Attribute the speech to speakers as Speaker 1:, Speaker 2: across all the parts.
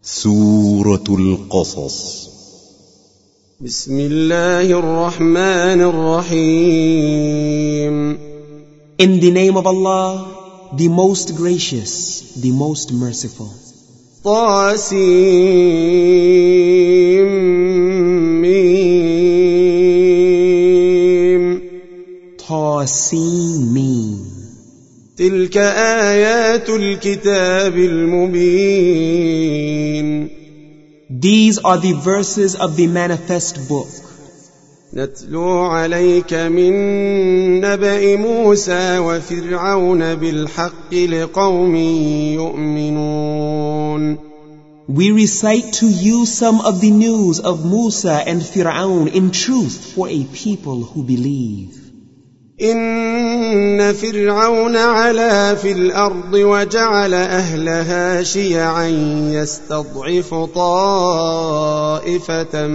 Speaker 1: سورة القصص.
Speaker 2: بسم الله الرحمن الرحيم.
Speaker 3: In the name of Allah, the most gracious, the most merciful.
Speaker 2: طاسيم.
Speaker 3: طاسيم.
Speaker 2: تلك آيات الكتاب المبين.
Speaker 3: These are the verses of the manifest book.
Speaker 2: نتلو عليك من نبأ موسى وفرعون بالحق لقوم يؤمنون.
Speaker 3: We recite to you some of the news of Musa and Fir'aun in truth for a people who believe.
Speaker 2: إن فرعون علا في الأرض وجعل أهلها شيعا يستضعف طائفة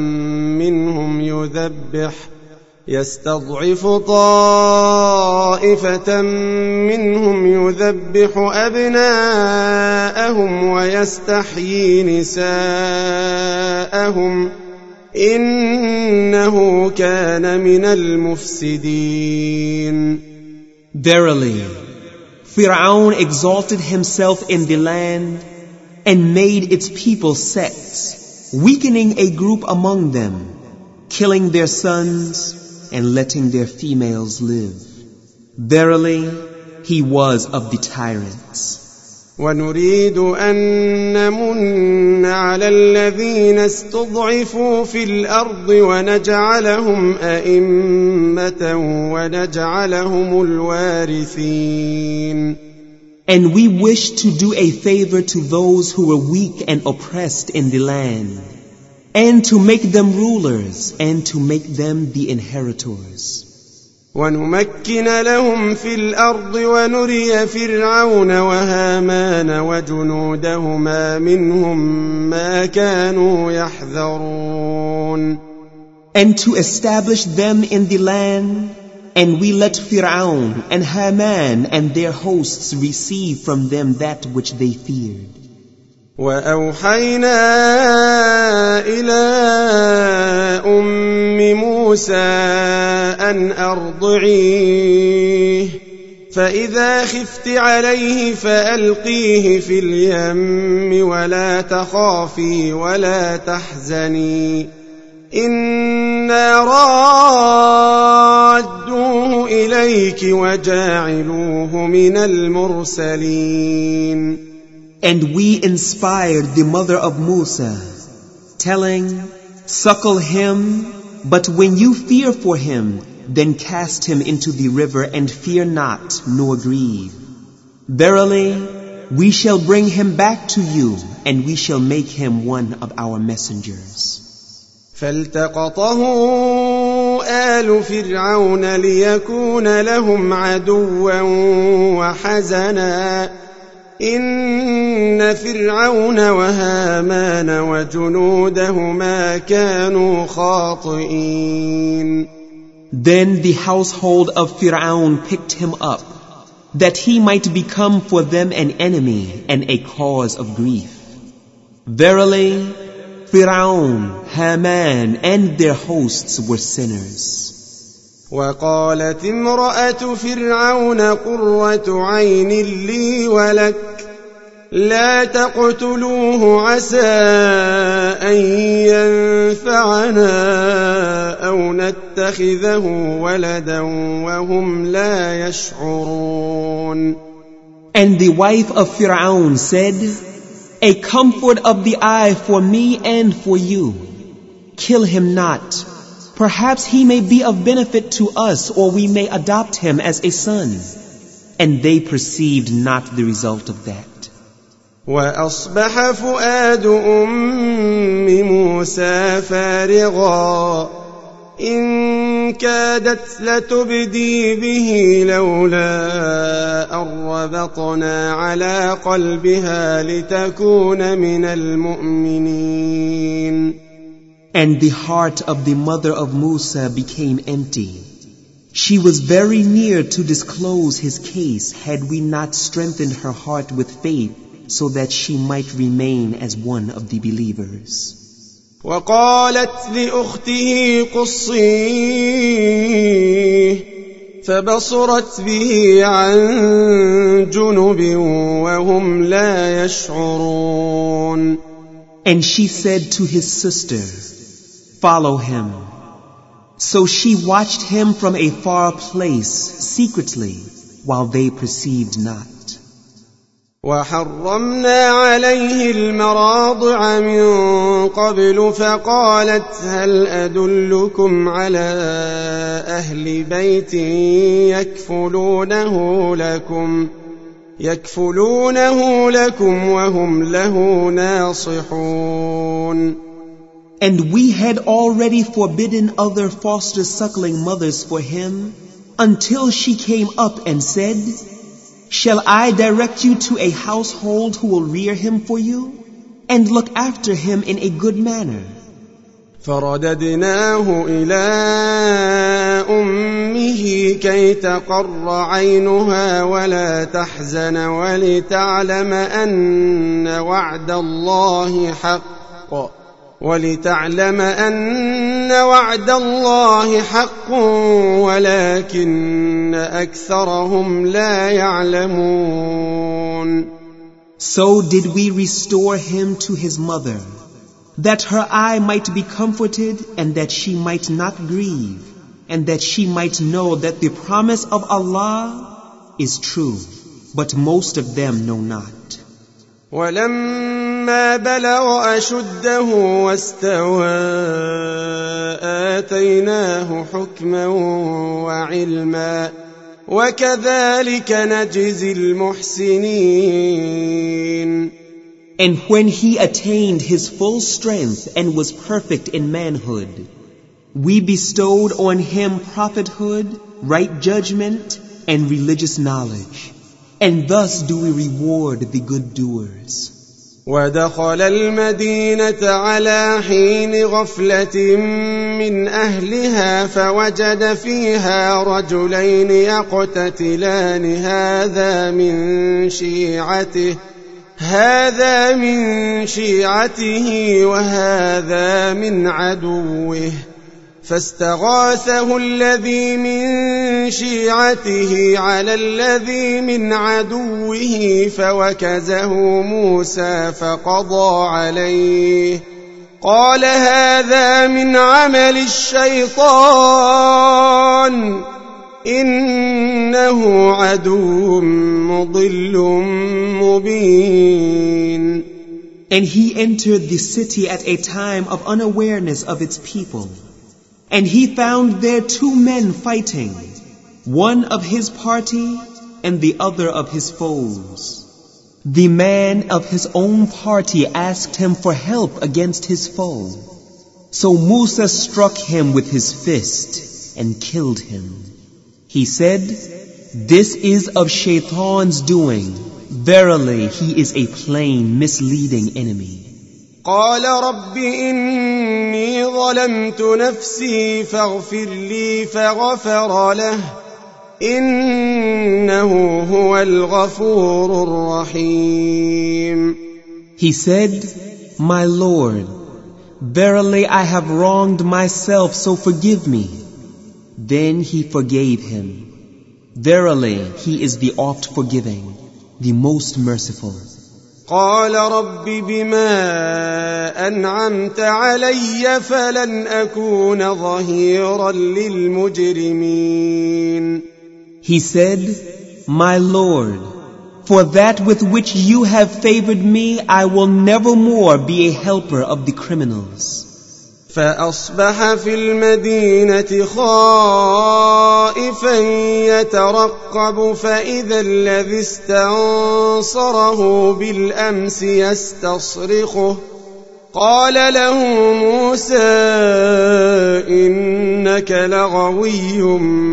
Speaker 2: منهم يذبح أبناءهم ويستحيي نساءهم إنه كان من المفسدين.
Speaker 3: Verily, Fir'aun exalted himself in the land and made its people sects, weakening a group among them, killing their sons and letting their females live. Verily, he was of the tyrants.
Speaker 2: ونريد أن نمن على الذين استضعفوا في الأرض ونجعلهم أئمة ونجعلهم الوارثين.
Speaker 3: And we wish to do a favor to those who were weak and oppressed in the land, and to make them rulers and to make them the inheritors.
Speaker 2: ونمكن لهم في الأرض ونري فرعون وهامان وجنودهما منهم ما كانوا يحذرون.
Speaker 3: And to establish them in the land, and we let Fir'aun and Haman and their hosts receive from them that which they feared.
Speaker 2: وأوحينا إلى موسى أن أرضعيه فإذا خفت عليه فألقيه في اليم ولا تخافي ولا تحزني إنا رادوه إليك وجاعلوه من المرسلين.
Speaker 3: And we inspired the mother of Musa, telling, suckle him, but when you fear for him, then cast him into the river and fear not, nor grieve. Verily, we shall bring him back to you, and we shall make him one of our messengers.
Speaker 2: فالتقطه آل فرعون ليكون لهم عدوا وحزنا إن فرعون وهامان وجنودهما كانوا خاطئين.
Speaker 3: Then the household of Fir'aun picked him up, that he might become for them an enemy and a cause of grief. Verily, Fir'aun, Haman, and their hosts were sinners.
Speaker 2: وقالت امرأة فرعون قرة عين لي ولك لا تقتلوه عسى أن ينفعنا أو نتخذه ولدا وهم لا يشعرون.
Speaker 3: And the wife of Fir'aun said, a comfort of the eye for me and for you. Kill him not. Perhaps he may be of benefit to us, or we may adopt him as a son. And they perceived not the result of that.
Speaker 2: وأصبح فؤاد موسى فارغا إن كادت لتبدي به لولا أن ربطنا على قلبها لتكون من المؤمنين.
Speaker 3: And the heart of the mother of Musa became empty. She was very near to disclose his case had we not strengthened her heart with faith so that she might remain as one of the believers.
Speaker 2: وقالت لأخته قصيه فبصرت به عن جنب وهم لا يشعرون.
Speaker 3: And she said to his sister, "Follow him." So she watched him from a far place secretly while they perceived not.
Speaker 2: وحرمنا عليه المراضع من قبل فقالت هل أدلكم على أهل بيت يكفلونه لكم وهم له ناصحون.
Speaker 3: And we had already forbidden other foster suckling mothers for him until she came up and said, "Shall I direct you to a household who will rear him for you and look after him in a good manner?"
Speaker 2: فرددناه إلى أمه كي تقر عينها ولا تحزن ولتعلم أن وعد الله حق ولكن أكثرهم لا يعلمون.
Speaker 3: So did we restore him to his mother, that her eye might be comforted and that she might not grieve, and that she might know that the promise of Allah is true, but most of them know not.
Speaker 2: ولما بلغ أشده واستوى آتيناه حكما وعلما وكذلك نجزي المحسنين.
Speaker 3: And when he attained his full strength and was perfect in manhood, we bestowed on him prophethood, right judgment, and religious knowledge. And thus do we reward the good doers.
Speaker 2: ودخل المدينة على حين غفلة من أهلها فوجد فيها رجلين يقتتلان هذا من شيعته وهذا من عدوه فاستغاثه الذي من شيعته على الذي من عدوه فوكزه موسى فقضى عليه قال هذا من عمل الشيطان إنه عدو مضل مبين.
Speaker 3: And he entered the city at a time of unawareness of its people. And he found there two men fighting, one of his party and the other of his foes. The man of his own party asked him for help against his foe. So Musa struck him with his fist and killed him. He said, "This is of Shaitan's doing. Verily, he is a plain, misleading enemy."
Speaker 2: قال رب إني ظلمت نفسي فاغفر لي فغفر له إنه هو الغفور الرحيم.
Speaker 3: He said, "My Lord, verily I have wronged myself, so forgive me." Then he forgave him. Verily, he is the oft forgiving, the most merciful.
Speaker 2: قال رب بما أنعمت علي فلن أكون ظهيرا للمجرمين.
Speaker 3: He said, "My Lord, for that with which you have favored me, I will never more be a helper of the criminals."
Speaker 2: فأصبح في المدينة خائفا يترقب فإذا الذي استنصره بالأمس يستصرخه قال له موسى إنك لغوي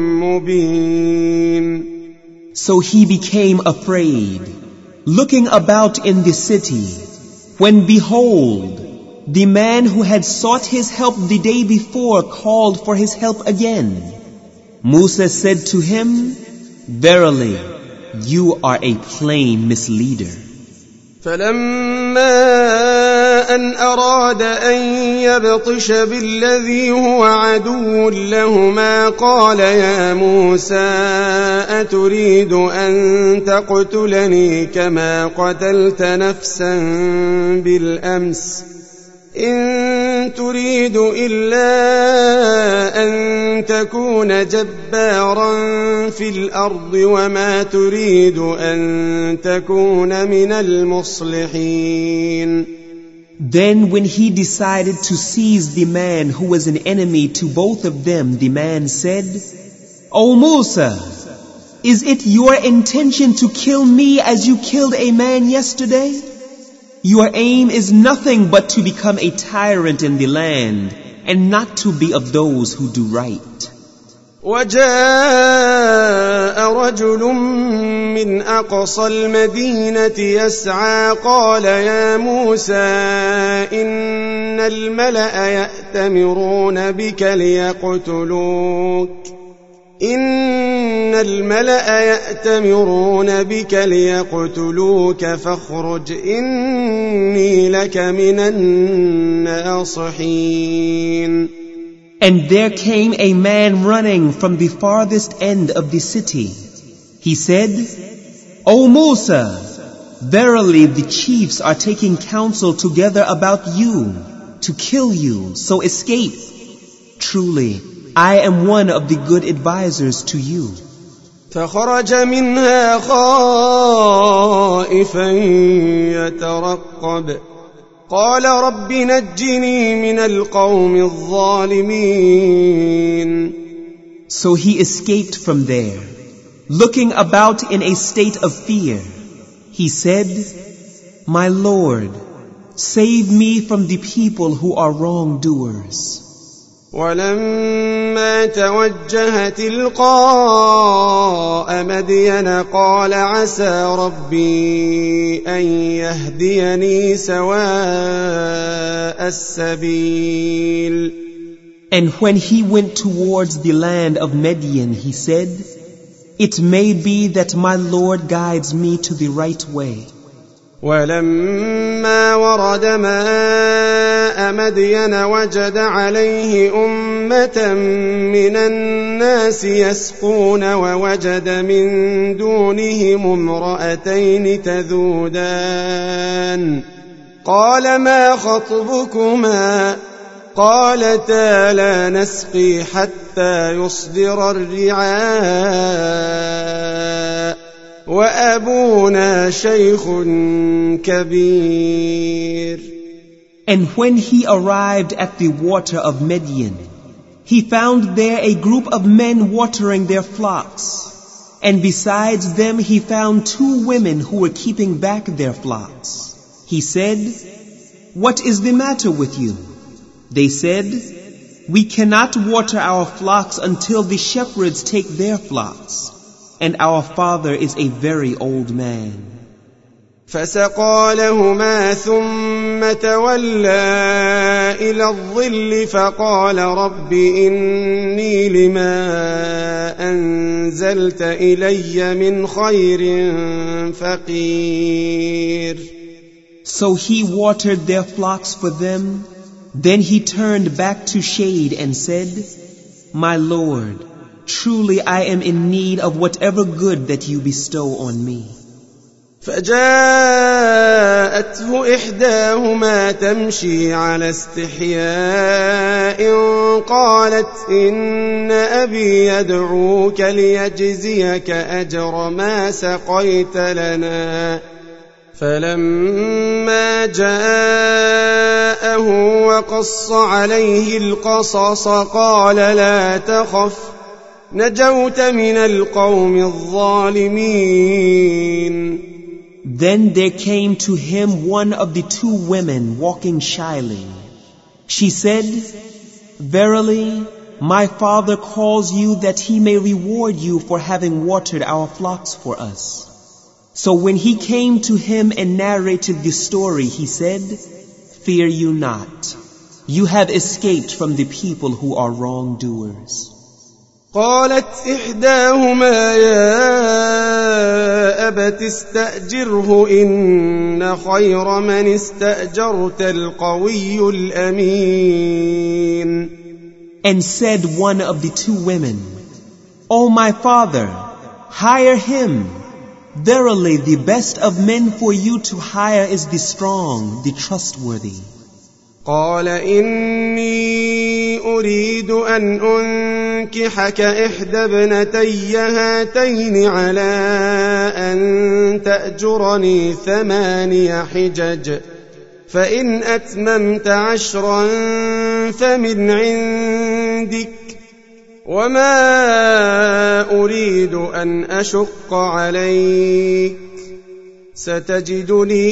Speaker 2: مبين.
Speaker 3: So he became afraid, looking about in the city, when behold, the man who had sought his help the day before called for his help again. Musa said to him, "Verily, you are a plain misleader."
Speaker 2: فلما أن أراد أن يبطش بالذي هو عدو لهما قال يا موسى أتريد أن تقتلني كما قتلت نفسا بالأمس إن تريد إلا أن تكون جبارا في الأرض وما تريد أن تكون من المصلحين.
Speaker 3: Then when he decided to seize the man who was an enemy to both of them, the man said, O Musa, is it your intention to kill me as you killed a man yesterday? Your aim is nothing but to become a tyrant in the land and not to be of those who do right.
Speaker 2: وجاء رجل من أقصى المدينة يسعى قال يا موسى إن الملأ يأتمرون بك ليقتلوك فاخرج إني لك من الناصحين.
Speaker 3: And there came a man running from the farthest end of the city. He said, O Musa, verily the chiefs are taking counsel together about you to kill you, so escape. Truly, I am one of the good advisors to you.
Speaker 2: فخرج منها خائفا يترقب قال رب نجني من القوم الظالمين.
Speaker 3: So he escaped from there, looking about in a state of fear. He said, My Lord, save me from the people who are wrongdoers.
Speaker 2: ولما توجه تلقاء مدين قال عسى ربي أن يهديني سواء السبيل.
Speaker 3: And when he went towards the land of Midian, he said, It may be that my Lord guides me to the right way.
Speaker 2: ولما ورد ماء مدين وجد عليه أمة من الناس يسقون ووجد من دونهم امرأتين تذودان قال ما خطبكما قالتا لا نسقي حتى يصدر الرعاء وأبونا شيخ كبير.
Speaker 3: And when he arrived at the water of Midian, he found there a group of men watering their flocks. And besides them he found 2 women who were keeping back their flocks. He said, What is the matter with you? They said, We cannot water our flocks until the shepherds take their flocks. And our father is a very old man.
Speaker 2: فسقى لهما ثم تولى إلى الظل فقال رب إني لما أنزلت إلي من خير فقير.
Speaker 3: So he watered their flocks for them. Then he turned back to shade and said, My Lord, truly I am in need of whatever good that you bestow on me.
Speaker 2: فجاءته إحداهما تمشي على استحياء قالت إن أبي يدعوك ليجزيك أجر ما سقيت لنا. فلما جاءه وقص عليه القصص قال لا تخف نجوت من القوم الظالمين.
Speaker 3: Then there came to him one of the 2 women walking shyly. She said, Verily, my father calls you that he may reward you for having watered our flocks for us. So when he came to him and narrated the story, he said, Fear you not. You have escaped from the people who are wrongdoers.
Speaker 2: قالت إحداهما يا أبت استأجره إن خير من استأجرت القوي الأمين.
Speaker 3: And said one of the two women, O my father, hire him. Verily the best of men for you to hire is the strong, the trustworthy.
Speaker 2: قال إني أريد أن أنكحك إحدى ابنتي هاتين على أن تأجرني 8 حجج فإن أتممت 10 فمن عندك وما أريد أن أشق عليك ستجدني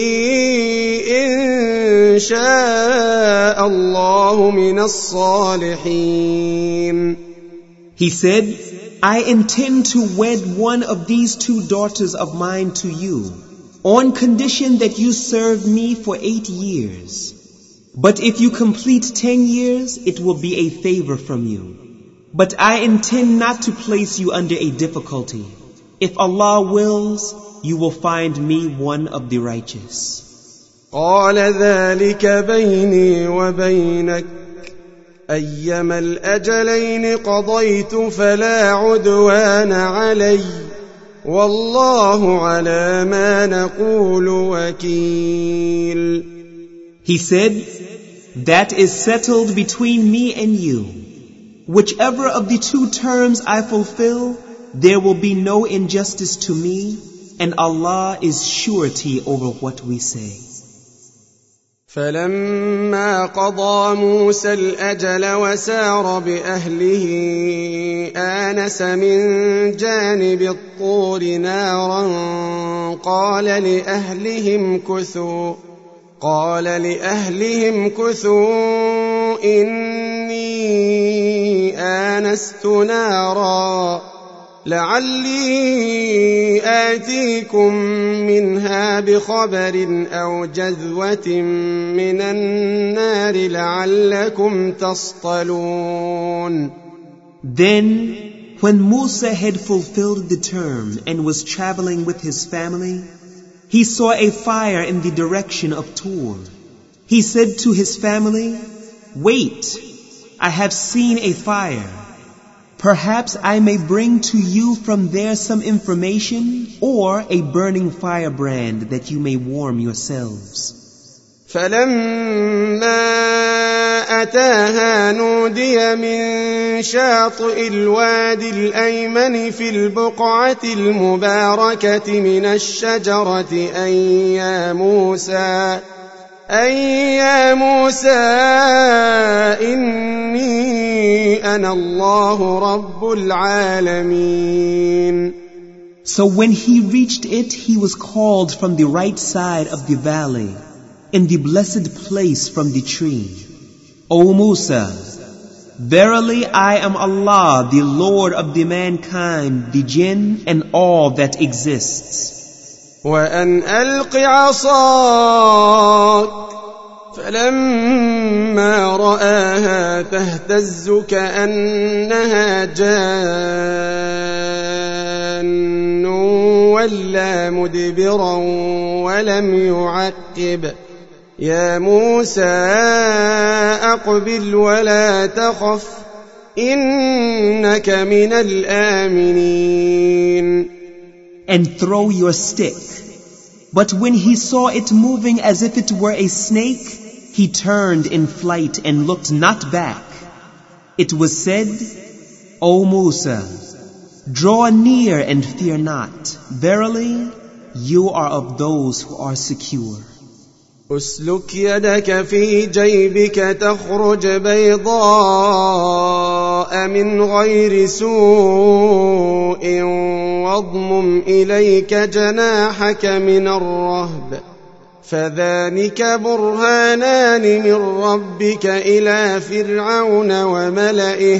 Speaker 2: إن شاء الله من الصالحين.
Speaker 3: He said, I intend to wed one of these 2 daughters of mine to you, on condition that you serve me for 8 years. But if you complete 10 years, it will be a favor from you. But I intend not to place you under a difficulty. If Allah wills, you will find me one of the righteous.
Speaker 2: قال ذلك بيني وبينك أيما الأجلين قضيت فلا عدوان علي والله على ما نقول وكيل.
Speaker 3: He said, that is settled between me and you. Whichever of the 2 terms I fulfill, there will be no injustice to me, and Allah is surety over what we say.
Speaker 2: فلما قضى موسى الأجل وسار بأهله آنس من جانب الطور نارا قال لأهلهم كثوا إني آنست نارا لعلي آتيكم منها بخبر أو جذوة من النار لعلكم تصطلون.
Speaker 3: Then, when Musa had fulfilled the term and was traveling with his family, he saw a fire in the direction of Tur. He said to his family, Wait, I have seen a fire. Perhaps I may bring to you from there some information or a burning firebrand that you may warm yourselves.
Speaker 2: فلما أتاها نودي من شاطئ الوادي الأيمن في البقعة المباركة من الشجرة أن يا موسى إني أنا الله رب العالمين.
Speaker 3: So when he reached it, he was called from the right side of the valley, in the blessed place from the tree. O Musa, verily I am Allah, the Lord of the mankind, the jinn, and all that exists.
Speaker 2: وأن ألق عصاك فلما رآها تهتز كأنها جان ولا مدبرا ولم يعقب يا موسى أقبل ولا تخف إنك من الآمنين.
Speaker 3: And throw your stick. But when he saw it moving as if it were a snake, he turned in flight and looked not back. It was said, O Musa, draw near and fear not. Verily, you are of those who are secure.
Speaker 2: أسلك يدك في جيبك تخرج بيضاء من غير سوء واضمم إليك جناحك من الرهب فذلك برهانان من ربك إلى فرعون وملئه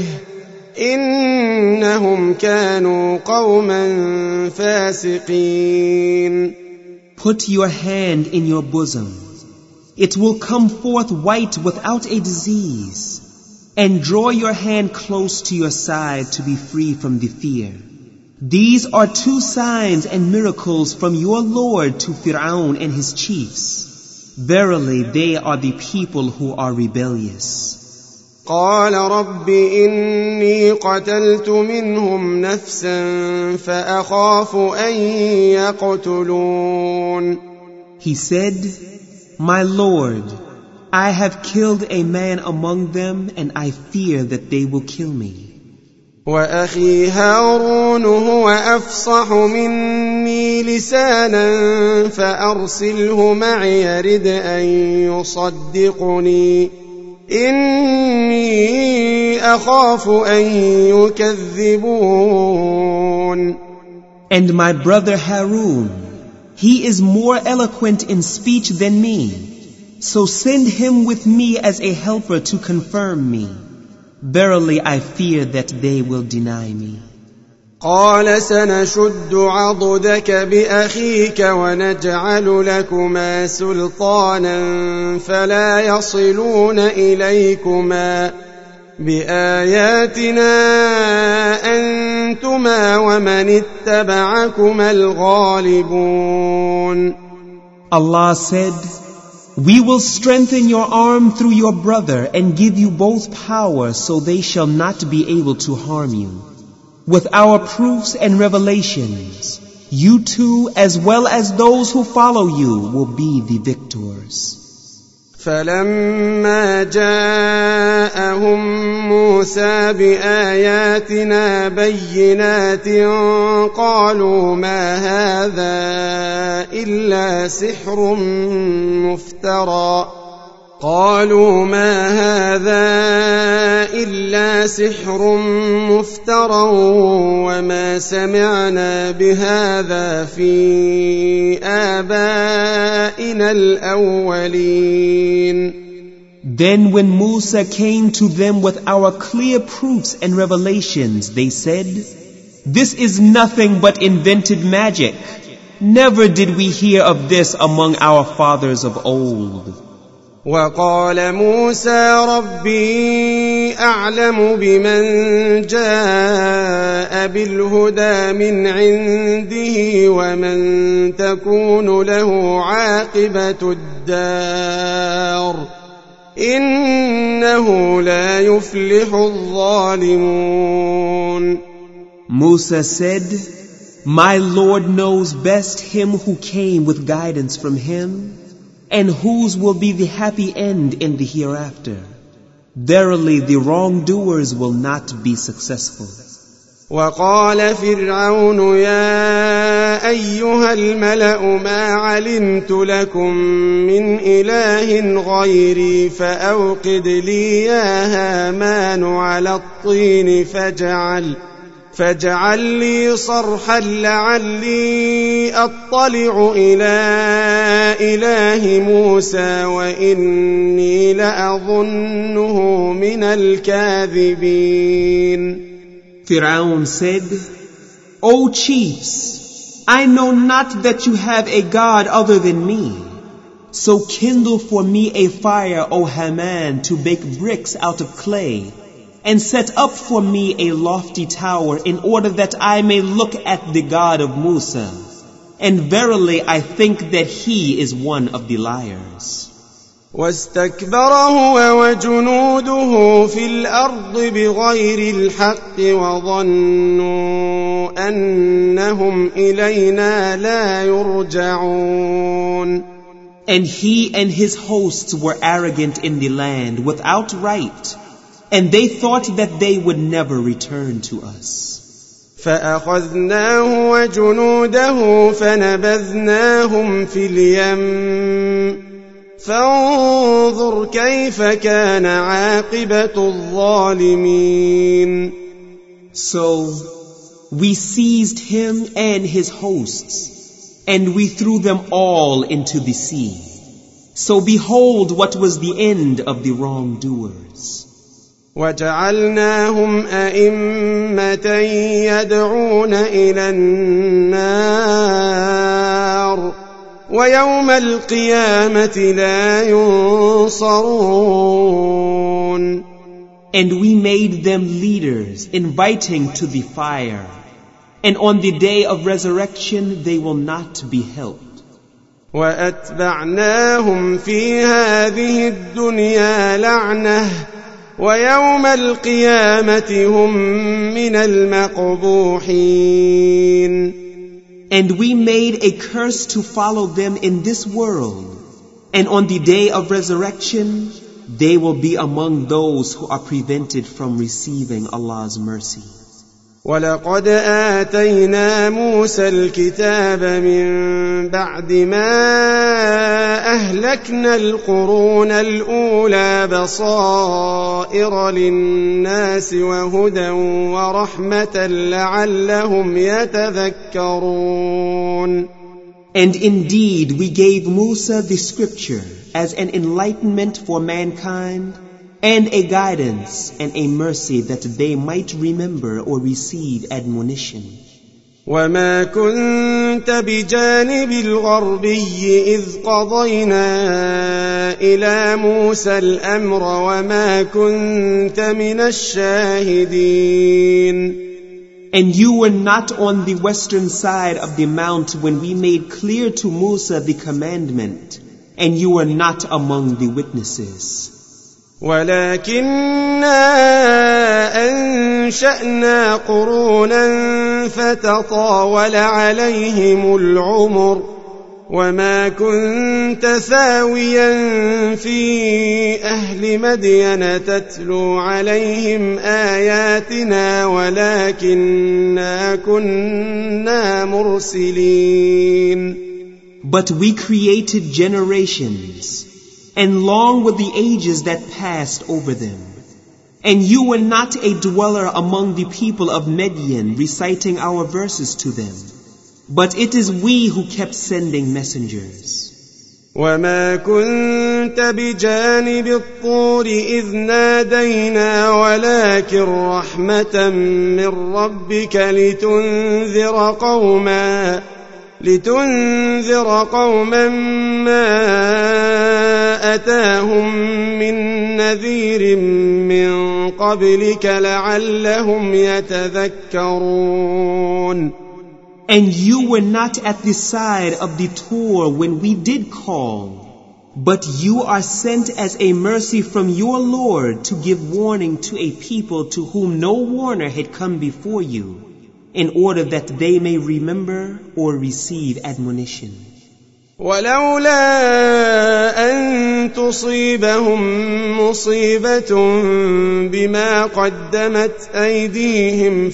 Speaker 2: إنهم كانوا قوما فاسقين.
Speaker 3: Put your hand in your bosom. It will come forth white without a disease. And draw your hand close to your side to be free from the fear. These are 2 signs and miracles from your Lord to Fir'aun and his chiefs. Verily, they are the people who are rebellious.
Speaker 2: قال رب إني قتلت منهم نفسا فأخاف أن يقتلون.
Speaker 3: He said, My Lord, I have killed a man among them and I fear that they will kill me.
Speaker 2: وأخي هارون هو أفصح مني لسانا فأرسله معي يرد أن يصدقني إني أخاف أن يكذبون.
Speaker 3: And my brother Harun, he is more eloquent in speech than me, so send him with me as a helper to confirm me. Verily I fear that they will deny me.
Speaker 2: قال سنشد عضدك بأخيك ونجعل لكما سلطانا فلا يصلون إليكما بآياتنا أنتما ومن اتبعكما الغالبون.
Speaker 3: Allah said, We will strengthen your arm through your brother and give you both power so they shall not be able to harm you. With our proofs and revelations, you too, as well as those who follow you, will be the victors.
Speaker 2: فلما جاءهم موسى بآياتنا بينات قالوا ما هذا إلا سحر مفترى وما سمعنا بهذا في آبائنا الأولين.
Speaker 3: Then when Musa came to them with our clear proofs and revelations, they said, This is nothing but invented magic. Never did we hear of this among our fathers of old.
Speaker 2: وقال موسى ربي أعلم بمن جاء بالهدى من عنده ومن تكون له عاقبة الدار إنه لا يفلح الظالمون.
Speaker 3: Musa said, My Lord knows best him who came with guidance from him, and whose will be the happy end in the hereafter. Verily, the wrongdoers will not be successful.
Speaker 2: وقال فرعون يا أيها الملأ ما علمت لكم من إله غيري فأوقد لي يا هامان على الطين فاجعل لي صرحا لعلي أطلع إلى إله موسى وإني لأظنه من الكاذبين.
Speaker 3: Fir'aun said, O chiefs, I know not that you have a God other than me. So kindle for me a fire, O Haman, to bake bricks out of clay, and set up for me a lofty tower in order that I may look at the God of Musa. And verily I think that he is one of the liars.
Speaker 2: واستكبر هو وجنوده في الأرض بغير الحق وظنوا أنهم إلينا لا يرجعون.
Speaker 3: And he and his hosts were arrogant in the land without right, and they thought that they would never return to us.
Speaker 2: فأخذناه وجنوده فنبذناهم في اليم فانظر كيف كان عاقبة الظالمين.
Speaker 3: So we seized him and his hosts, and we threw them all into the sea. So behold what was the end of the wrongdoers.
Speaker 2: وجعلناهم أئمة يدعون إلى النار ويوم القيامة لا ينصرون.
Speaker 3: And we made them leaders, inviting to the fire. and on the day of resurrection they will not be helped.
Speaker 2: وأتبعناهم في هذه الدنيا لعنة ويوم القيامة هم من المقبوحين.
Speaker 3: And we made a curse to follow them in this world, and on the day of resurrection they will be among those who are prevented from receiving Allah's mercy.
Speaker 2: ولقد آتينا موسى الكتاب من بعد ما أهلكنا القرون الأولى بصائر للناس وهدى ورحمة لعلهم يتذكرون.
Speaker 3: And indeed we gave Musa the scripture as an enlightenment for mankind, and a guidance and a mercy that they might remember or receive admonition.
Speaker 2: وما كنت بجانب الغربي إذ قضينا إلى موسى الأمر وما كنت من الشاهدين.
Speaker 3: And you were not on the western side of the mount when we made clear to Musa the commandment, and you were not among the witnesses.
Speaker 2: ولكننا أنشأنا قرونا فتطاول عليهم العمر وما كنت ثاويا في أهل مدين تتلو عليهم آياتنا ولكننا كنا مرسلين.
Speaker 3: But we created generations, and long were the ages that passed over them. And you were not a dweller among the people of Midian reciting our verses to them. But it is we who kept sending messengers.
Speaker 2: وما كنت بجانب الطور إذ نادينا ولكن رحمة من ربك لتنذر قوما ما أتاهم من نذير من قبلك لعلهم يتذكرون.
Speaker 3: And you were not at the side of the Torah when we did call, but you are sent as a mercy from your Lord to give warning to a people to whom no warner had come before you, in order that they may remember or receive admonition.
Speaker 2: ولولا أن تصيبهم مصيبة بما قدمت أيديهم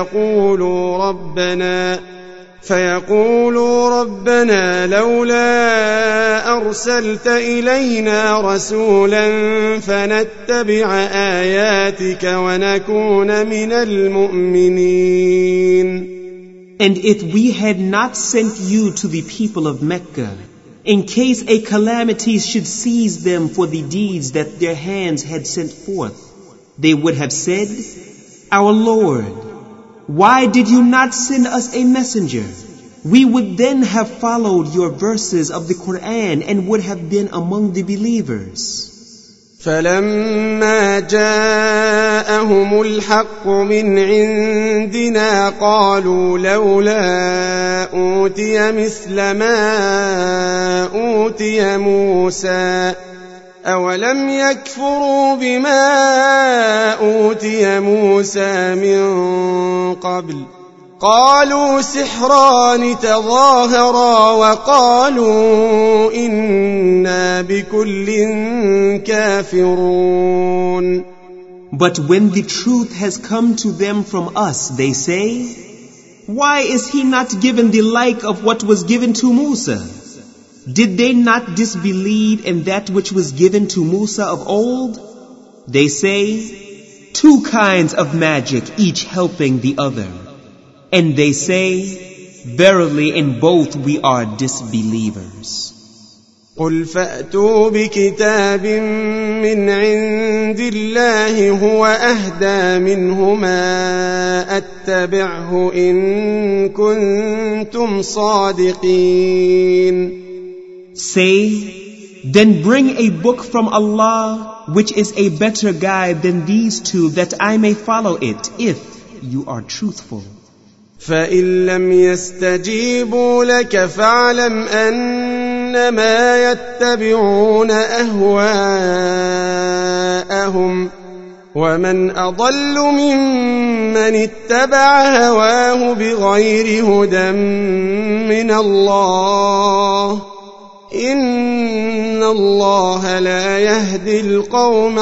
Speaker 2: فيقولوا ربنا لولا أرسلت إلينا رسولا فنتبع آياتك ونكون من المؤمنين.
Speaker 3: And if we had not sent you to the people of Mecca, in case a calamity should seize them for the deeds that their hands had sent forth, they would have said, Our Lord, why did you not send us a messenger? We would then have followed your verses of the Quran and would have been among the believers.
Speaker 2: فلما جاءهم الحق من عندنا قالوا لولا أوتي مثل ما أوتي موسى أولم يكفروا بما أوتي موسى من قبل قالوا سحران تظاهرا وقالوا إنا بكل كافرون.
Speaker 3: But when the truth has come to them from us, they say, Why is he not given the like of what was given to Musa? Did they not disbelieve in that which was given to Musa of old? They say, 2 kinds of magic, each helping the other. And they say, Verily in both we are disbelievers.
Speaker 2: قل فأتوا بكتاب من عند الله هو أهدى منهما أتبعه إن كنتم صادقين.
Speaker 3: Say, then bring a book from Allah which is a better guide than these 2 that I may follow it if you are truthful.
Speaker 2: فإن لم يستجيبوا لك فاعلم أنما يتبعون أهواءهم ومن أضل ممن اتبع هواه بغير هدى من الله إن الله لا يهدي القوم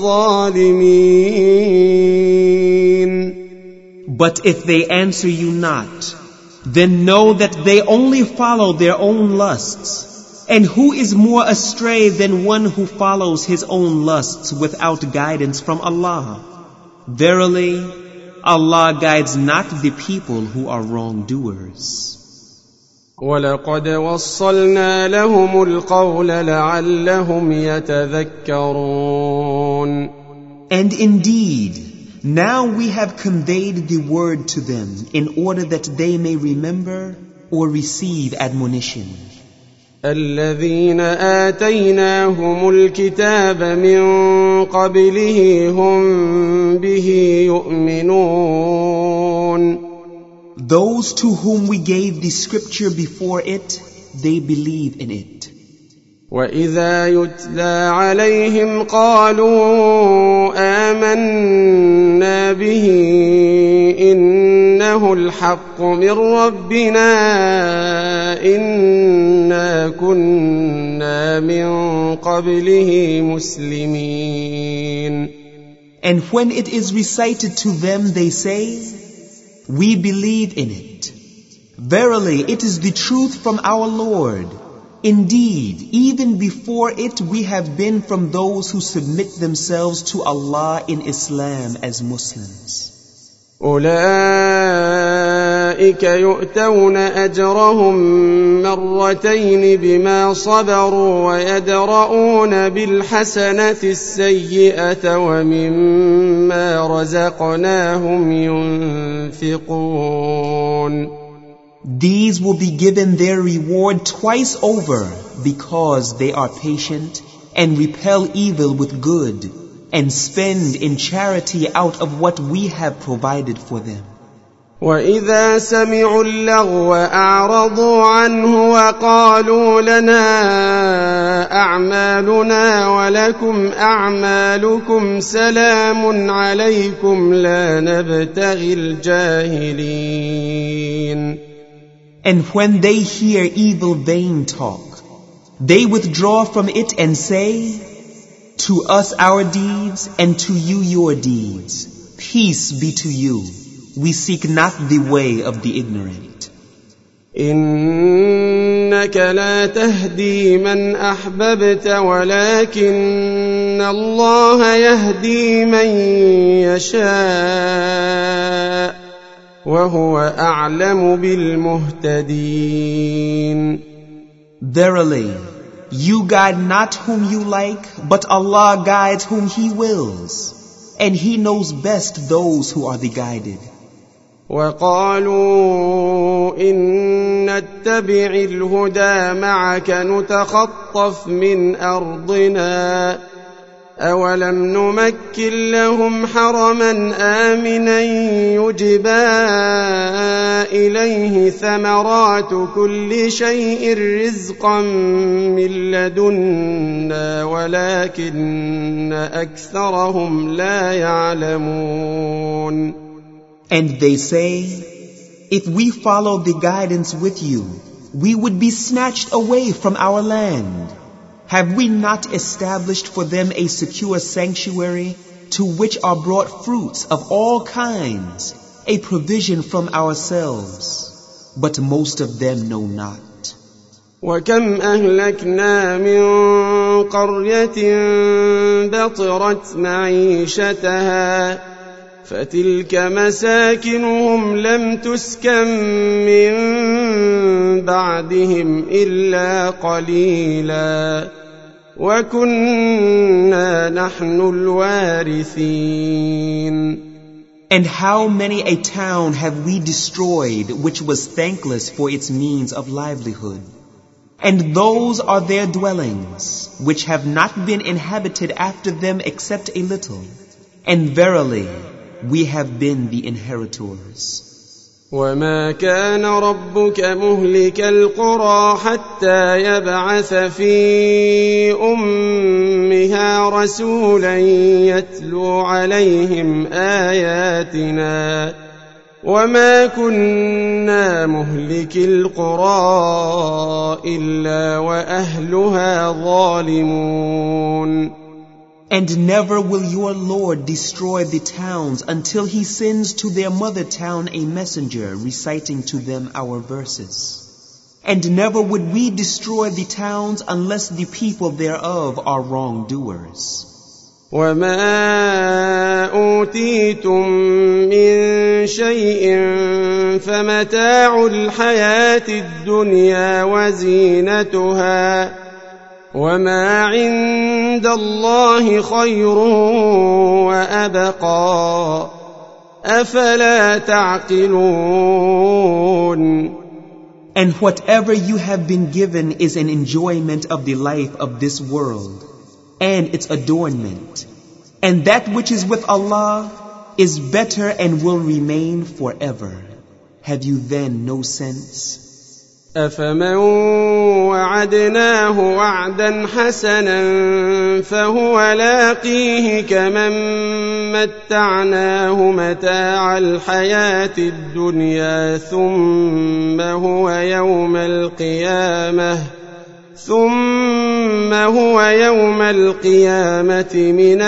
Speaker 2: الظالمين.
Speaker 3: But if they answer you not, then know that they only follow their own lusts. And who is more astray than one who follows his own lusts without guidance from Allah? Verily, Allah guides not the people who are wrongdoers.
Speaker 2: وَلَقَدْ وَصَّلْنَا لَهُمُ الْقَوْلَ لَعَلَّهُمْ يَتَذَكَّرُونَ.
Speaker 3: And indeed, now we have conveyed the word to them in order that they may remember or receive admonition.
Speaker 2: الذين آتيناهم الكتاب من قبله هم به يؤمنون.
Speaker 3: Those to whom we gave the scripture before it, they believe in it.
Speaker 2: وإذا يتلى عليهم قالوا آمنا به إنه الحق من ربنا إنا كنا من قبله مسلمين.
Speaker 3: And when it is recited to them, they say, we believe in it. Verily, it is the truth from our Lord. Indeed, even before it we have been from those who submit themselves to Allah in Islam as Muslims.
Speaker 2: أولئك يؤتون أجرهم مرتين بما صبروا ويدرؤون بالحسنة السيئة ومما رزقناهم ينفقون.
Speaker 3: These will be given their reward twice over because they are patient and repel evil with good and spend in charity out of what we have provided for them.
Speaker 2: وَإِذَا سَمِعُوا اللَّغْوَ أَعْرَضُوا عَنْهُ وَقَالُوا لَنَا أَعْمَالُنَا وَلَكُمْ أَعْمَالُكُمْ سَلَامٌ عَلَيْكُمْ لَا نَبْتَغِي الْجَاهِلِينَ.
Speaker 3: And when they hear evil vain talk, they withdraw from it and say, to us our deeds and to you your deeds. Peace be to you. We seek not the way of the ignorant.
Speaker 2: إنك لا تهدي من أحببت ولكن الله يهدي من يشاء وهو أعلم بالمهتدين.
Speaker 3: Verily, you guide not whom you like, but Allah guides whom He wills, and He knows best those who are the guided.
Speaker 2: وقالوا إن نتبع الهدى معك نتخطف من أرضنا أولم نمكن لهم حرما آمنا يجبى إليه ثمرات كل شيء رزقا من لدنا ولكن أكثرهم لا يعلمون.
Speaker 3: And they say, if we follow the guidance with you, we would be snatched away from our land. Have we not established for them a secure sanctuary to which are brought fruits of all kinds, a provision from ourselves? But most of them know not.
Speaker 2: وكم أهلكنا من قرية بطرت معيشتها فتلك مساكنهم لم تسكن من بعدهم إلا قليلا وكنا نحن الوارثين.
Speaker 3: And how many a town have we destroyed which was thankless for its means of livelihood? And those are their dwellings which have not been inhabited after them except a little. And verily, we have been the inheritors.
Speaker 2: وما كان ربك مهلك القرى حتى يبعث في أمها رسولا يتلو عليهم آياتنا وما كنا مهلك القرى إلا وأهلها ظالمون.
Speaker 3: And never will your Lord destroy the towns until he sends to their mother town a messenger reciting to them our verses. And never would we destroy the towns unless the people thereof are wrongdoers.
Speaker 2: وما أوتيتم من شيء فمتاع الحياة الدنيا وزينتها وما عند الله خير وأبقى أفلا تعقلون.
Speaker 3: And whatever you have been given is an enjoyment of the life of this world and its adornment, and that which is with Allah is better and will remain forever. Have you then no sense?
Speaker 2: أفمن وعدناه وعدا حسنا فهو لاقيه كمن متعناه متاع الحياة الدنيا ثم هو يوم القيامة من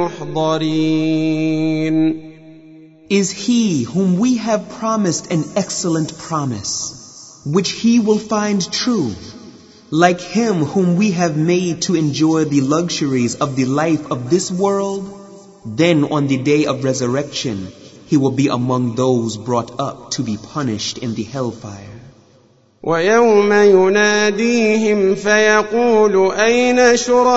Speaker 2: المحضرين.
Speaker 3: Is he whom we have promised an excellent promise, which he will find true, like him whom we have made to enjoy the luxuries of the life of this world? Then on the day of resurrection, he will be among those brought up to be punished in the hellfire.
Speaker 2: ويوم يناديهم فيقول أين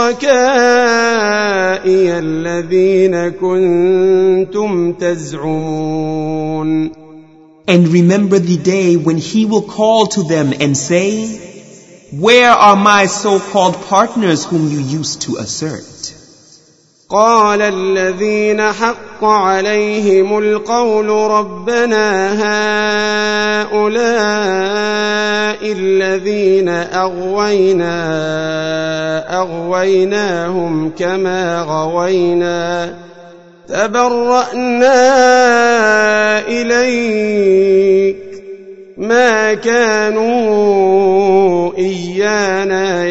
Speaker 2: شركائي الذين كنتم تزعمون.
Speaker 3: And remember the day when he will call to them and say, where are my so-called partners whom you used to assert?
Speaker 2: قال الذين حق عليهم القول ربنا هؤلاء الذين أغويناهم كما غوينا تبرأنا إليك ما كانوا إيانا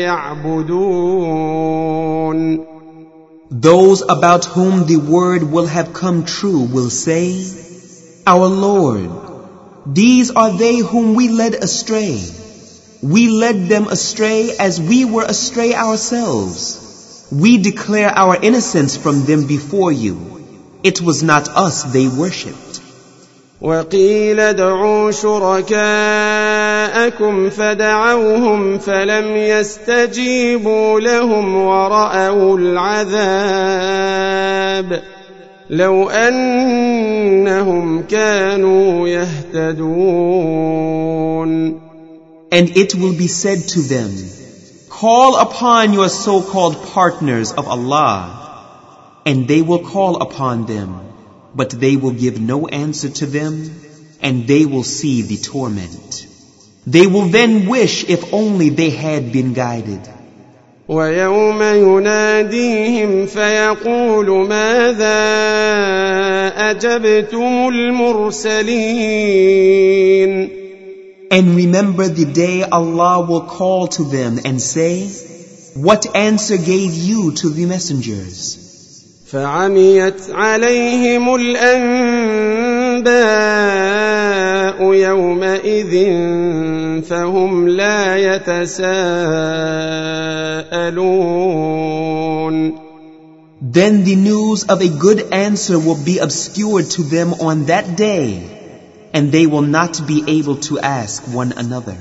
Speaker 2: يعبدون.
Speaker 3: Those about whom the word will have come true will say, our Lord, these are they whom we led astray. We led them astray as we were astray ourselves. We declare our innocence from them before you. It was not us they worshipped.
Speaker 2: وقيل ادعوا شركاءكم فدعوهم فلم يستجيبوا لهم ورأوا العذاب لو أنهم كانوا يهتدون.
Speaker 3: And it will be said to them, call upon your so-called partners of Allah, and they will call upon them, but they will give no answer to them, and they will see the torment. They will then wish if only they had been guided.
Speaker 2: وَيَوْمَ يُنَادِيهِمْ فَيَقُولُ مَاذَا أَجَبْتُمُ الْمُرْسَلِينَ.
Speaker 3: And remember the day Allah will call to them and say, what answer gave you to the messengers?
Speaker 2: فعميت عليهم الأنباء يومئذ فهم لا يتساءلون.
Speaker 3: Then the news of a good answer will be obscured to them on that day, and they will not be able to ask one another.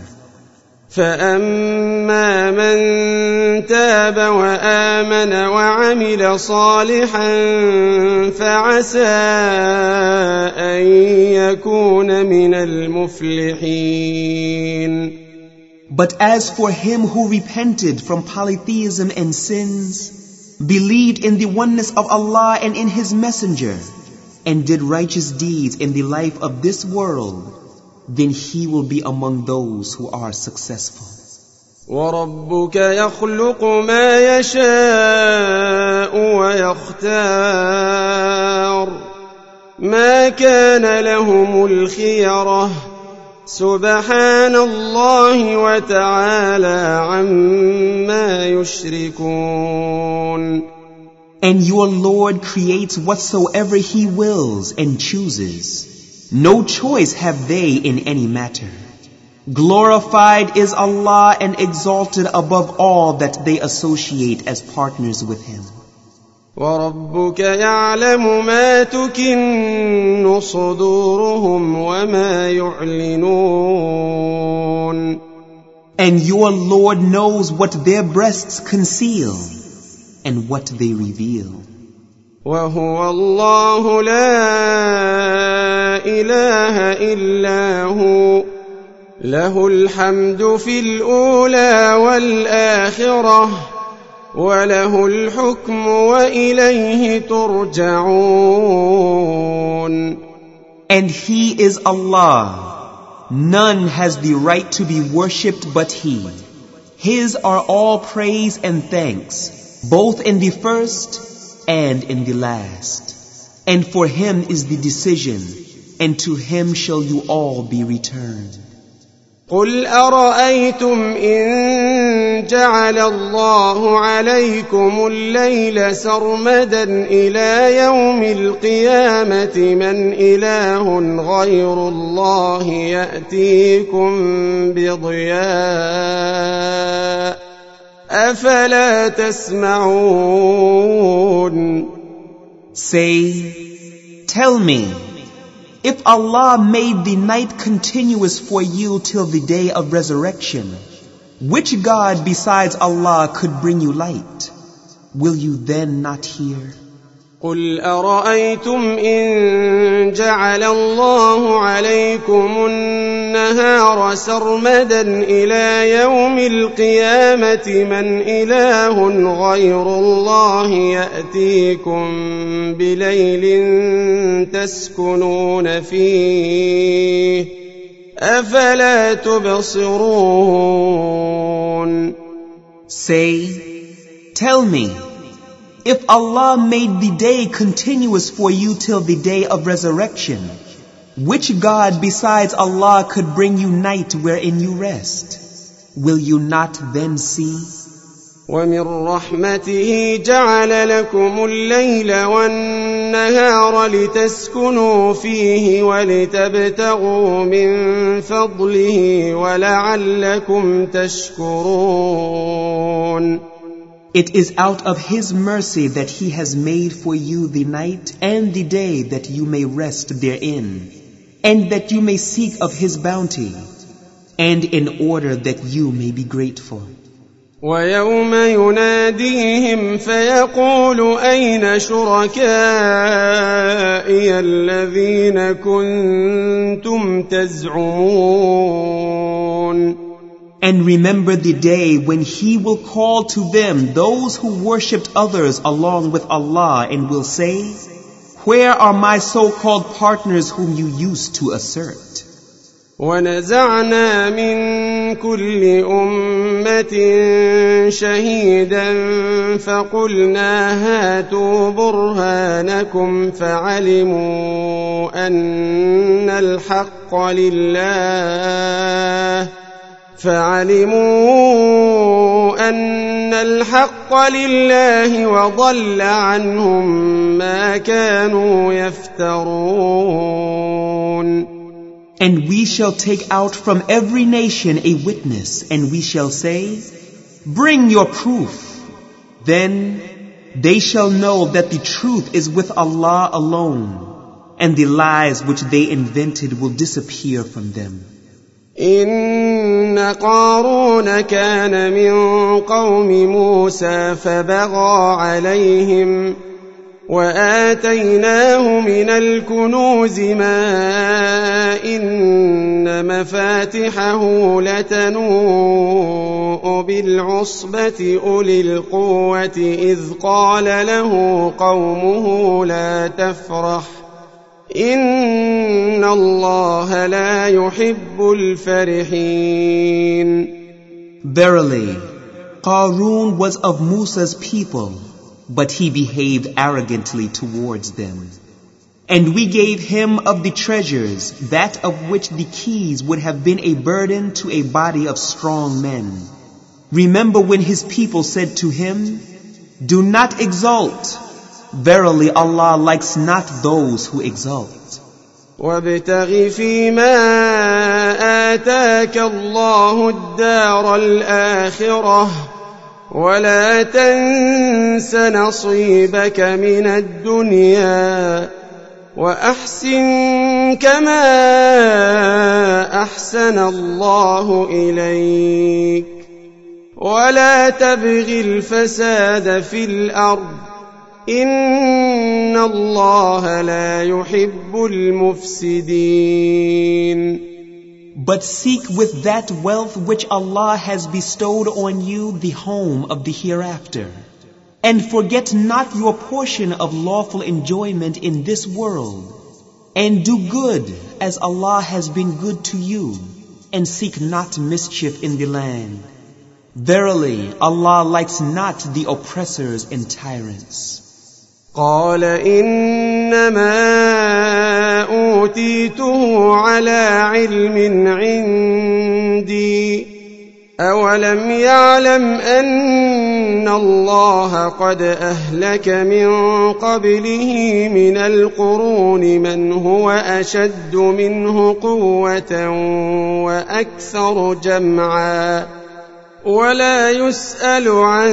Speaker 2: فأما من تاب وآمن وعمل صالحا فعسى أن يكون من المفلحين.
Speaker 3: But as for him who repented from polytheism and sins, believed in the oneness of Allah and in His Messenger, and did righteous deeds in the life of this world, then he will be among those who are successful.
Speaker 2: وَرَبُّكَ يَخْلُقُ مَا يَشَاءُ وَيَخْتَارُ مَا كَانَ لَهُمُ الْخِيَرَةُ سُبْحَانَ اللَّهِ وَتَعَالَى عَمَّا يُشْرِكُونَ.
Speaker 3: And your Lord creates whatsoever He wills and chooses. No choice have they in any matter. Glorified is Allah and exalted above all that they associate as partners with Him.
Speaker 2: وَرَبُّكَ يَعْلَمُ مَا تُكِنُّ صُدُورُهُمْ وَمَا يُعْلِنُونَ.
Speaker 3: And your Lord knows what their breasts conceal and what they reveal.
Speaker 2: وَهُوَ اللَّهُ لَا إِلَهَ إِلَّا هُوَ لَهُ الْحَمْدُ فِي الْأُولَى وَالْآخِرَةِ وَلَهُ الْحُكْمُ وَإِلَيْهِ تُرْجَعُونَ.
Speaker 3: And He is Allah. None has the right to be worshipped but He. His are all praise and thanks, both in the first and in the last. And for Him is the decision, and to Him shall you all be returned.
Speaker 2: قُلْ أَرَأَيْتُمْ إِن جَعَلَ اللَّهُ عَلَيْكُمُ اللَّيْلَ سَرْمَدًا إِلَى يَوْمِ الْقِيَامَةِ مَنْ إِلَٰهٌ غَيْرُ اللَّهِ يَأْتِيكُم بِضِيَاءٍ أَفَلَا تَسْمَعُونَ.
Speaker 3: Say, tell me, if Allah made the night continuous for you till the day of resurrection, which God besides Allah could bring you light? Will you then not hear?
Speaker 2: قُلْ أَرَأَيْتُمْ إِن جَعَلَ اللَّهُ عَلَيْكُمُ النَّهَارَ سَرْمَدًا إِلَى يَوْمِ الْقِيَامَةِ مَنْ إِلَٰهٌ غَيْرُ اللَّهِ يَأْتِيكُم بِلَيْلٍ تَسْكُنُونَ فِيهِ أَفَلَا تُبْصِرُونَ.
Speaker 3: Say, tell me, if Allah made the day continuous for you till the day of resurrection, which God besides Allah could bring you night wherein you rest? Will you not then see?
Speaker 2: وَمِن رَّحْمَتِهِ جَعَلَ لَكُمُ اللَّيْلَ وَالنَّهَارَ لِتَسْكُنُوا فِيهِ وَلِتَبْتَغُوا مِن فَضْلِهِ وَلَعَلَّكُمْ تَشْكُرُونَ.
Speaker 3: It is out of His mercy that He has made for you the night and the day that you may rest therein, and that you may seek of His bounty, and in order that you may be grateful.
Speaker 2: وَيَوْمَ يُنَادِيهِمْ فَيَقُولُ أَيْنَ شُرَكَائِيَ الَّذِينَ كُنتُمْ تَزْعُمُونَ.
Speaker 3: And remember the day when He will call to them those who worshipped others along with Allah, and will say, where are my so-called partners whom you used to assert?
Speaker 2: وَنَزَعْنَا مِن كُلِّ أُمَّةٍ شَهِيدًا فَقُلْنَا هَاتُوا بُرْهَانَكُمْ فَعَلِمُوا أَنَّ الْحَقَّ لِلَّهِ وَضَلَّ عَنْهُم مَّا كَانُوا يَفْتَرُونَ.
Speaker 3: And we shall take out from every nation a witness, and we shall say, bring your proof. Then they shall know that the truth is with Allah alone, and the lies which they invented will disappear from them.
Speaker 2: إِنَّ قَارُونَ كَانَ مِن قَوْمِ مُوسَىٰ فَبَغَىٰ عَلَيْهِمْ وَآتَيْنَاهُ مِنَ الْكُنُوزِ مَا إِنَّ مَفَاتِحَهُ لَتَنُوءُ بِالْعُصْبَةِ أُولِي الْقُوَّةِ إِذْ قَالَ لَهُ قَوْمُهُ لَا تَفْرَحْ إن الله لا يحب الفرحين.
Speaker 3: Verily, Qarun was of Musa's people, but he behaved arrogantly towards them. And we gave him of the treasures that of which the keys would have been a burden to a body of strong men. Remember when his people said to him, "Do not exalt. Verily Allah likes not those who exalt."
Speaker 2: وابتغ فيما آتاك الله الدار الآخرة ولا تنس نصيبك من الدنيا وأحسن كما أحسن الله إليك ولا تبغ الفساد في الأرض إن الله لا يحب المفسدين.
Speaker 3: But seek with that wealth which Allah has bestowed on you the home of the hereafter. And forget not your portion of lawful enjoyment in this world. And do good as Allah has been good to you. And seek not mischief in the land. Verily, Allah likes not the oppressors and tyrants.
Speaker 2: قال إنما أوتيته على علم عندي أولم يعلم أن الله قد أهلك من قبله من القرون من هو أشد منه قوة وأكثر جمعا ولا يسأل عن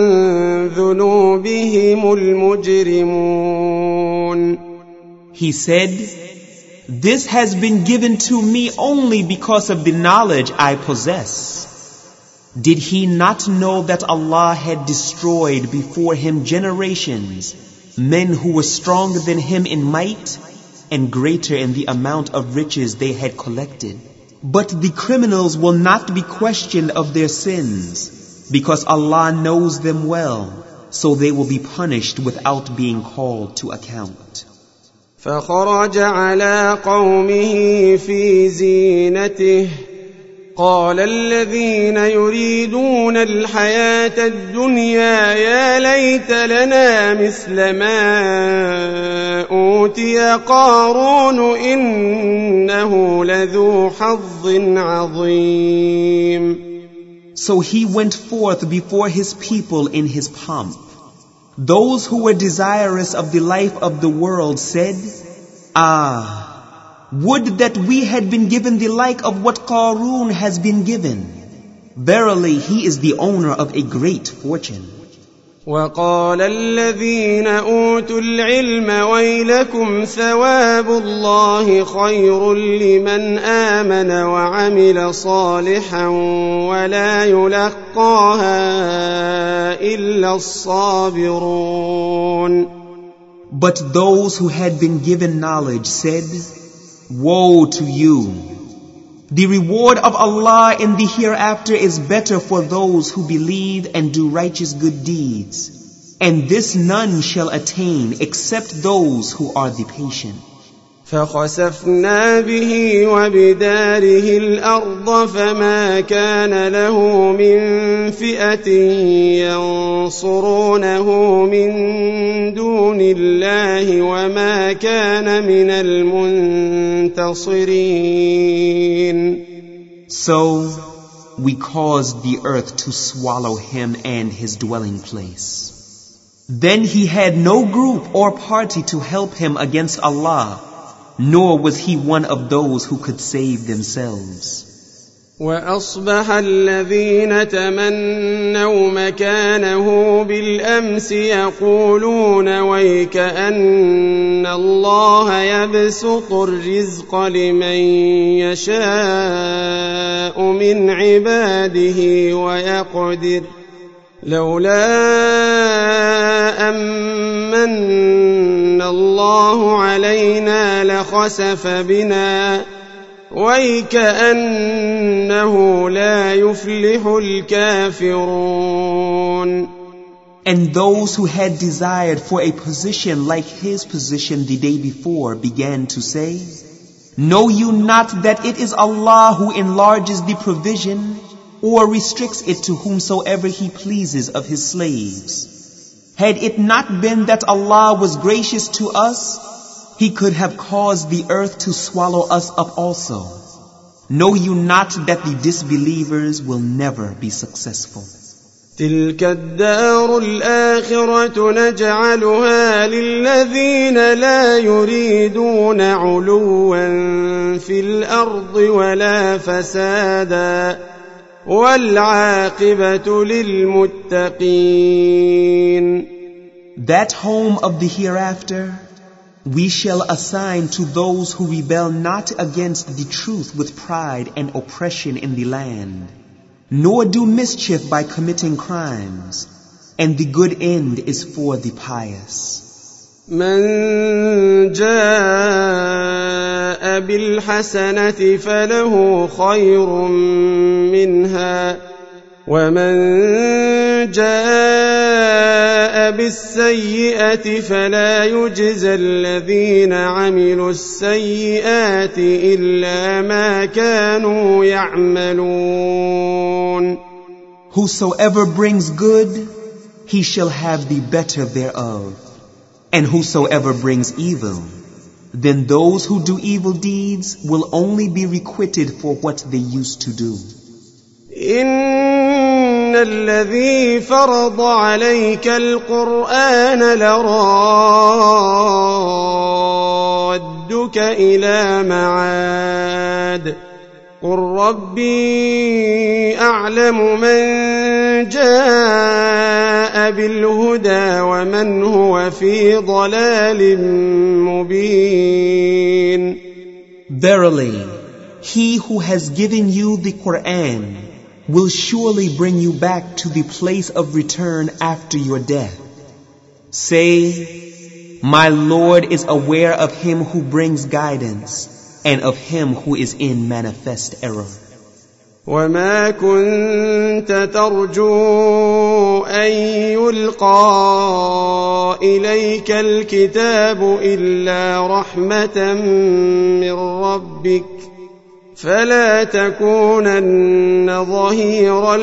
Speaker 2: ذنوبهم المجرمون.
Speaker 3: He said, "This has been given to me only because of the knowledge I possess." Did he not know that Allah had destroyed before him generations, men who were stronger than him in might and greater in the amount of riches they had collected? But the criminals will not be questioned of their sins, because Allah knows them well, so they will be punished without being called to account.
Speaker 2: فخرج على قومه في زينته قال الذين يريدون الحياة الدنيا يا ليت لنا مثل ما أوتي قارون إنه لذو حظ عظيم.
Speaker 3: So he went forth before his people in his pomp. Those who were desirous of the life of the world said, "Ah, would that we had been given the like of what Qarun has been given. Verily, he is the owner of a great fortune."
Speaker 2: وقال الذين أوتوا العلم ويلكم ثواب الله خير لمن آمن وعمل صالحا ولا يلقاها إلا الصابرون.
Speaker 3: But those who had been given knowledge said, "Woe to you! The reward of Allah in the hereafter is better for those who believe and do righteous good deeds, and this none shall attain except those who are the patient."
Speaker 2: فخسفنا به وبداره الأرض فما كان له من فئة ينصرونه من دون الله وما كان من المنتصرين.
Speaker 3: So we caused the earth to swallow him and his dwelling place. Then he had no group or party to help him against Allah, nor was he one of those who could save themselves.
Speaker 2: وأصبح الذين تمنوا مكانه بالأمس يقولون ويكأن الله يبسط الرزق لمن يشاء من عباده ويقدر لولا أمن الله علينا لخسف بنا ويكأنه لا يفلح الكافرون.
Speaker 3: And those who had desired for a position like his position the day before began to say, Know you not that it is Allah who enlarges the provision or restricts it to whomsoever He pleases of His slaves? Had it not been that Allah was gracious to us, He could have caused the earth to swallow us up also. Know you not that the disbelievers will never be successful?
Speaker 2: تلك الدار الآخرة نجعلها للذين لا يريدون علوا في الأرض ولا فسادا والعاقبة للمتقين.
Speaker 3: That home of the hereafter we shall assign to those who rebel not against the truth with pride and oppression in the land, nor do mischief by committing crimes, and the good end is for the pious.
Speaker 2: من جاء بالحسنة فله خير منها ومن جاء بالسيئة فلا يجزى الذين عملوا السيئات إلا ما كانوا يعملون.
Speaker 3: Whosoever brings good, he shall have the better thereof. And whosoever brings evil, then those who do evil deeds will only be requited for what they used to do.
Speaker 2: إن الذي فرض عليك القرآن لرادك إلى معاد قل ربي أعلم من جاء بالهدى ومن هو في ضلال مبين.
Speaker 3: Verily, He who has given you the Quran will surely bring you back to the place of return after your death. Say, my Lord is aware of him who brings guidance and of him who is in manifest error.
Speaker 2: وما كنت ترجو أن يلقى إليك الكتاب إلا رحمة من ربك فلا تكونن ظهيرا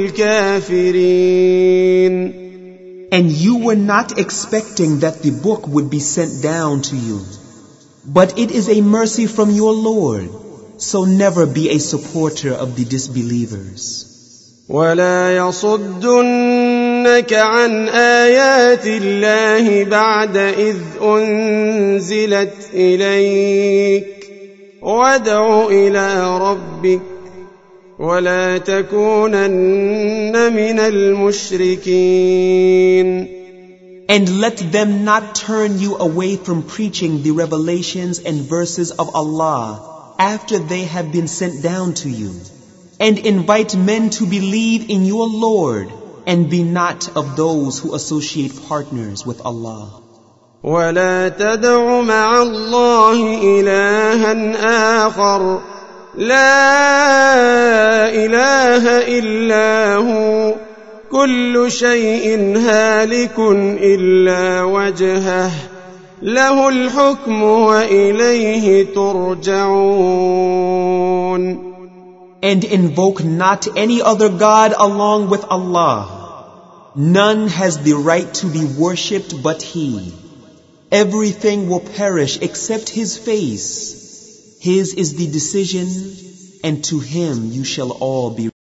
Speaker 2: للكافرين.
Speaker 3: And you were not expecting that the book would be sent down to you, but it is a mercy from your Lord, so never be a supporter of the disbelievers.
Speaker 2: ولا يصدنك عن آيات الله بعد إذ أنزلت إليك وادع إلى ربك ولا تكونن من المشركين.
Speaker 3: And let them not turn you away from preaching the revelations and verses of Allah after they have been sent down to you. And invite men to believe in your Lord and be not of those who associate partners with Allah.
Speaker 2: ولا تدع مع الله إلها آخر لا إله إلا هو كل شيء هالك إلا وجهه له الحكم وإليه ترجعون.
Speaker 3: And invoke not any other God along with Allah. None has the right to be worshipped but He. Everything will perish except His face. His is the decision, and to Him you shall all be